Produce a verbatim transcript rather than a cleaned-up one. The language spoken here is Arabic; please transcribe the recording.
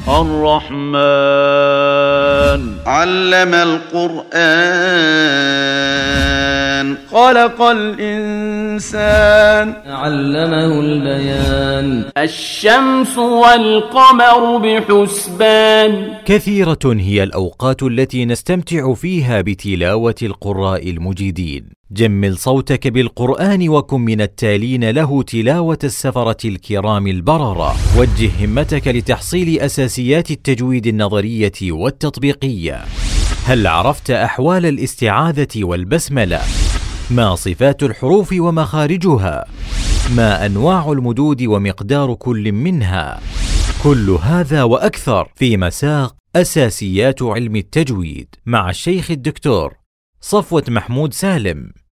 الرحمن علم القرآن خلق الإنسان علمه البيان الشمس والقمر بحسبان. كثيرة هي الأوقات التي نستمتع فيها بتلاوة القراء المجيدين. جمل صوتك بالقرآن وكن من التالين له تلاوة السفرة الكرام البررة. وجه همتك لتحصيل أساسيات التجويد النظرية والتطبيقية. هل عرفت أحوال الاستعاذة والبسملة؟ ما صفات الحروف ومخارجها؟ ما أنواع المدود ومقدار كل منها؟ كل هذا وأكثر في مساق أساسيات علم التجويد مع الشيخ الدكتور صفوة محمود سالم.